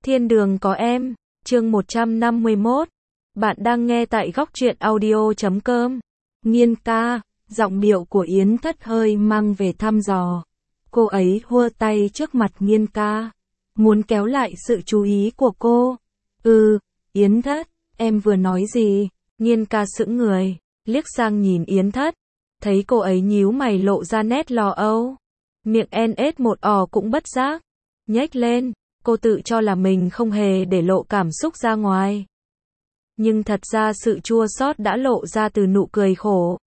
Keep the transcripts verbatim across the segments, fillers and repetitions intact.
Thiên đường có em, chương một trăm năm mươi mốt. Bạn đang nghe tại góc truyện audio chấm com. Nghiên ca, giọng điệu của Yến Thất hơi mang về thăm dò. Cô ấy hua tay trước mặt Nghiên ca, muốn kéo lại sự chú ý của cô. Ừ, Yến Thất, em vừa nói gì? Nghiên ca sững người, liếc sang nhìn Yến Thất, thấy cô ấy nhíu mày lộ ra nét lo âu. Miệng en ết một ò cũng bất giác nhếch lên, cô tự cho là mình không hề để lộ cảm xúc ra ngoài. Nhưng thật ra sự chua xót đã lộ ra từ nụ cười khổ.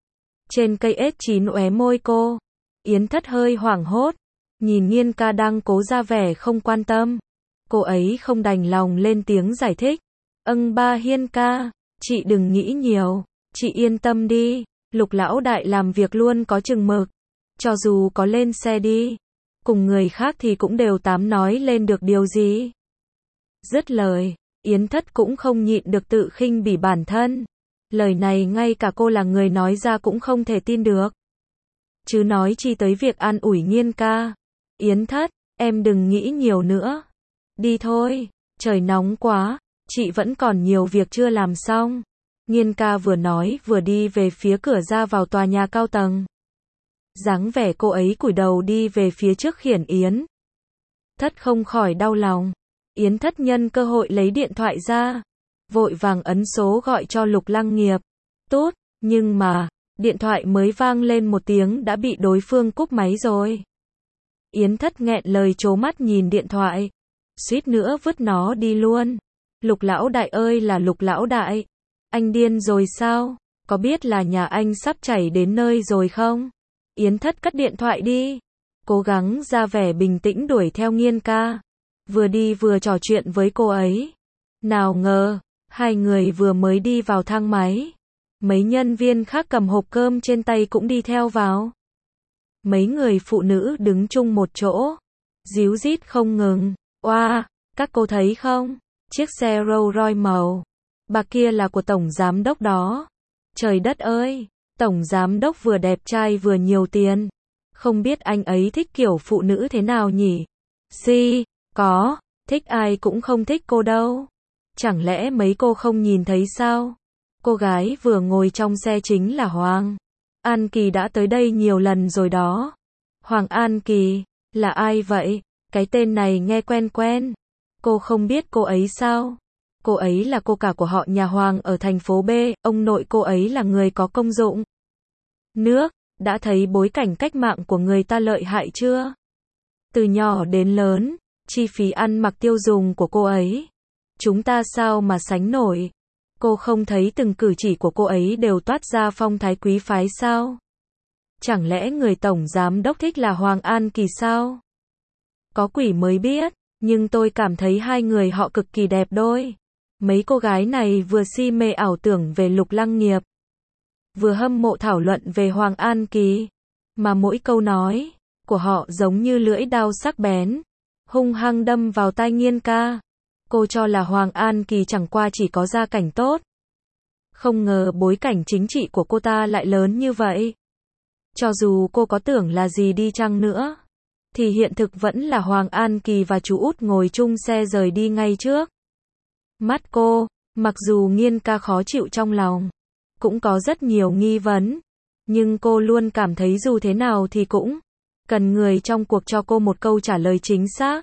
Trên cây ếch chín óe môi cô. Yến Thất hơi hoảng hốt, nhìn Nghiên ca đang cố ra vẻ không quan tâm. Cô ấy không đành lòng lên tiếng giải thích. Âng ba Hiên ca, chị đừng nghĩ nhiều, chị yên tâm đi, Lục lão đại làm việc luôn có chừng mực. Cho dù có lên xe đi cùng người khác thì cũng đều tám nói lên được điều gì. Dứt lời, Yến Thất cũng không nhịn được tự khinh bỉ bản thân. Lời này ngay cả cô là người nói ra cũng không thể tin được. Chứ nói chi tới việc an ủi Nghiên ca. Yến Thất, em đừng nghĩ nhiều nữa. Đi thôi, trời nóng quá, chị vẫn còn nhiều việc chưa làm xong. Nghiên ca vừa nói vừa đi về phía cửa ra vào tòa nhà cao tầng. Dáng vẻ cô ấy cúi đầu đi về phía trước khiển Yến Thất không khỏi đau lòng. Yến Thất nhân cơ hội lấy điện thoại ra, vội vàng ấn số gọi cho Lục Lăng Nghiệp. Tốt, nhưng mà, điện thoại mới vang lên một tiếng đã bị đối phương cúp máy rồi. Yến Thất nghẹn lời trố mắt nhìn điện thoại, suýt nữa vứt nó đi luôn. Lục lão đại ơi là Lục lão đại, anh điên rồi sao? Có biết là nhà anh sắp chảy đến nơi rồi không? Yến Thất cất điện thoại đi, cố gắng ra vẻ bình tĩnh đuổi theo Nghiên ca, vừa đi vừa trò chuyện với cô ấy. Nào ngờ, hai người vừa mới đi vào thang máy, mấy nhân viên khác cầm hộp cơm trên tay cũng đi theo vào. Mấy người phụ nữ đứng chung một chỗ, díu dít không ngừng. Oa, wow, các cô thấy không? Chiếc xe Rolls Royce màu bạc kia là của tổng giám đốc đó. Trời đất ơi! Tổng giám đốc vừa đẹp trai vừa nhiều tiền. Không biết anh ấy thích kiểu phụ nữ thế nào nhỉ? Si, có, thích ai cũng không thích cô đâu. Chẳng lẽ mấy cô không nhìn thấy sao? Cô gái vừa ngồi trong xe chính là Hoàng An Kỳ, đã tới đây nhiều lần rồi đó. Hoàng An Kỳ, là ai vậy? Cái tên này nghe quen quen. Cô không biết cô ấy sao? Cô ấy là cô cả của họ nhà Hoàng ở thành phố B, ông nội cô ấy là người có công dụng nước, đã thấy bối cảnh cách mạng của người ta lợi hại chưa? Từ nhỏ đến lớn, chi phí ăn mặc tiêu dùng của cô ấy, chúng ta sao mà sánh nổi? Cô không thấy từng cử chỉ của cô ấy đều toát ra phong thái quý phái sao? Chẳng lẽ người tổng giám đốc thích là Hoàng An Kỳ sao? Có quỷ mới biết, nhưng tôi cảm thấy hai người họ cực kỳ đẹp đôi. Mấy cô gái này vừa si mê ảo tưởng về Lục Lăng Nghiệp, vừa hâm mộ thảo luận về Hoàng An Kỳ, mà mỗi câu nói của họ giống như lưỡi dao sắc bén, hung hăng đâm vào tai Nghiên ca. Cô cho là Hoàng An Kỳ chẳng qua chỉ có gia cảnh tốt, không ngờ bối cảnh chính trị của cô ta lại lớn như vậy. Cho dù cô có tưởng là gì đi chăng nữa, thì hiện thực vẫn là Hoàng An Kỳ và chú út ngồi chung xe rời đi ngay trước mắt cô. Mặc dù Nghiên ca khó chịu trong lòng, cũng có rất nhiều nghi vấn, nhưng cô luôn cảm thấy dù thế nào thì cũng cần người trong cuộc cho cô một câu trả lời chính xác.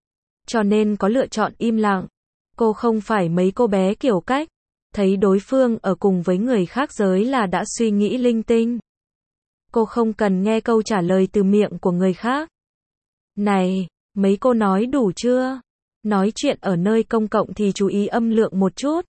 Cho nên có lựa chọn im lặng. Cô không phải mấy cô bé kiểu cách thấy đối phương ở cùng với người khác giới là đã suy nghĩ linh tinh. Cô không cần nghe câu trả lời từ miệng của người khác. Này, mấy cô nói đủ chưa? Nói chuyện ở nơi công cộng thì chú ý âm lượng một chút.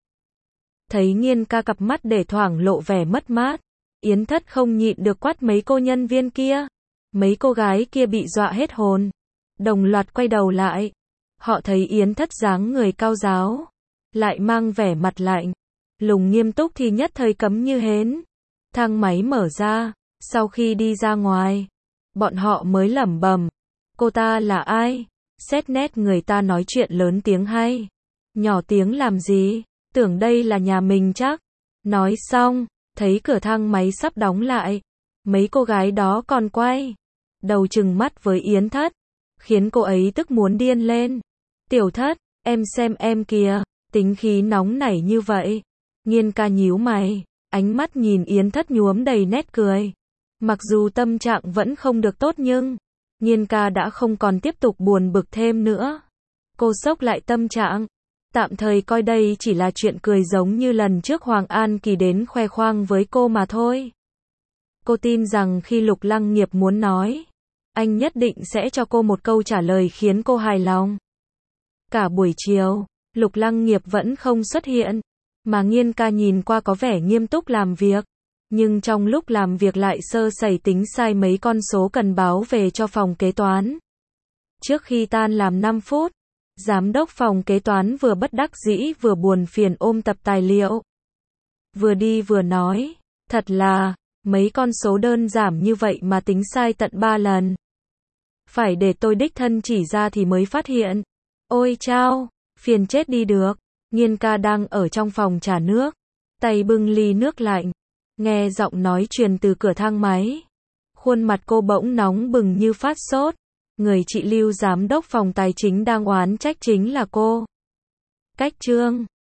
Thấy Nghiên ca cặp mắt để thoảng lộ vẻ mất mát, Yến Thất không nhịn được quát mấy cô nhân viên kia. Mấy cô gái kia bị dọa hết hồn, đồng loạt quay đầu lại. Họ thấy Yến Thất dáng người cao ráo, lại mang vẻ mặt lạnh lùng nghiêm túc thì nhất thời cấm như hến. Thang máy mở ra, sau khi đi ra ngoài, bọn họ mới lẩm bẩm, cô ta là ai? Xét nét người ta nói chuyện lớn tiếng hay nhỏ tiếng làm gì? Tưởng đây là nhà mình chắc. Nói xong, thấy cửa thang máy sắp đóng lại, mấy cô gái đó còn quay đầu trừng mắt với Yến Thất, khiến cô ấy tức muốn điên lên. Tiểu Thất, Em xem em kìa, tính khí nóng nảy như vậy. Nghiên ca nhíu mày, ánh mắt nhìn Yến Thất nhuốm đầy nét cười. Mặc dù tâm trạng vẫn không được tốt nhưng, Nghiên ca đã không còn tiếp tục buồn bực thêm nữa. Cô xốc lại tâm trạng, tạm thời coi đây chỉ là chuyện cười giống như lần trước Hoàng An Kỳ đến khoe khoang với cô mà thôi. Cô tin rằng khi Lục Lăng Nghiệp muốn nói, anh nhất định sẽ cho cô một câu trả lời khiến cô hài lòng. Cả buổi chiều, Lục Lăng Nghiệp vẫn không xuất hiện, mà Nghiên ca nhìn qua có vẻ nghiêm túc làm việc, nhưng trong lúc làm việc lại sơ sẩy tính sai mấy con số cần báo về cho phòng kế toán. Trước khi tan làm năm phút, giám đốc phòng kế toán vừa bất đắc dĩ vừa buồn phiền ôm tập tài liệu. Vừa đi vừa nói, thật là, mấy con số đơn giản như vậy mà tính sai tận ba lần. Phải để tôi đích thân chỉ ra thì mới phát hiện. Ôi chao, phiền chết đi được. Nghiên ca đang ở trong phòng trà nước, tay bưng ly nước lạnh, nghe giọng nói truyền từ cửa thang máy. Khuôn mặt cô bỗng nóng bừng như phát sốt. Người chị Lưu giám đốc phòng tài chính đang oán trách chính là cô. Cách Trương